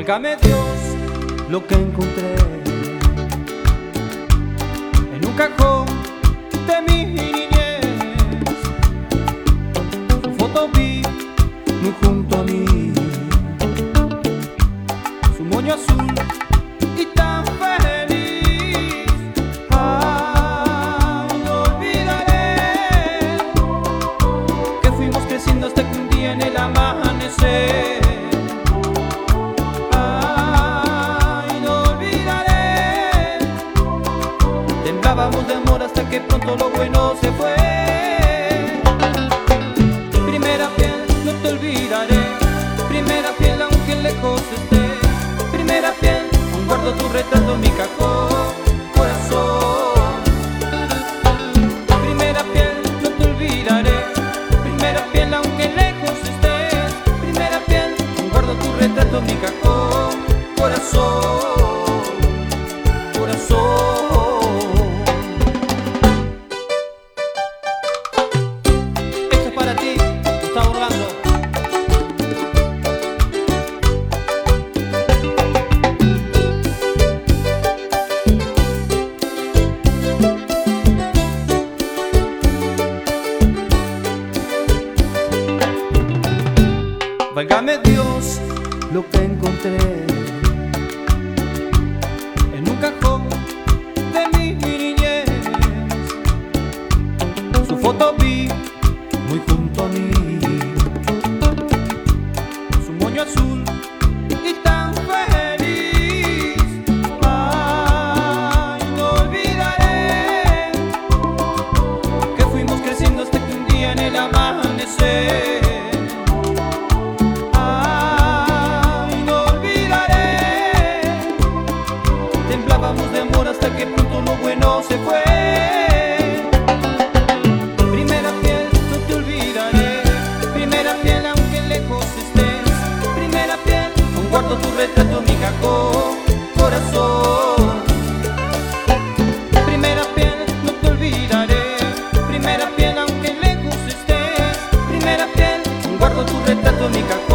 Válgame Dios, lo que encontré en un cajón de mi niñez. Su foto vi muy junto a mí, su moño azul y tan feliz. No olvidaré que fuimos creciendo hasta que un día en el amanecer temblábamos de amor hasta que pronto lo bueno se fue. Primera piel, no te olvidaré. Primera piel, aunque lejos estés. Primera piel, aún guardo tu retrato en mi cajón, corazón. Primera piel, no te olvidaré. Primera piel, aunque lejos estés. Primera piel, aún guardo tu retrato en mi cajón, corazón, corazón. Válgame Dios, lo que encontré en un cajón de mi niñez. Su foto vi muy junto a mí, su moño azul y tan feliz. No olvidaré que fuimos creciendo hasta que un día en el amanecer temblábamos de amor hasta que pronto lo bueno se fue. Primera piel, no te olvidaré. Primera piel, aunque lejos estés. Primera piel, aún guardo tu retrato en mi cajón, corazón. Primera piel, no te olvidaré. Primera piel, aunque lejos estés. Primera piel, aún guardo tu retrato en mi cajón.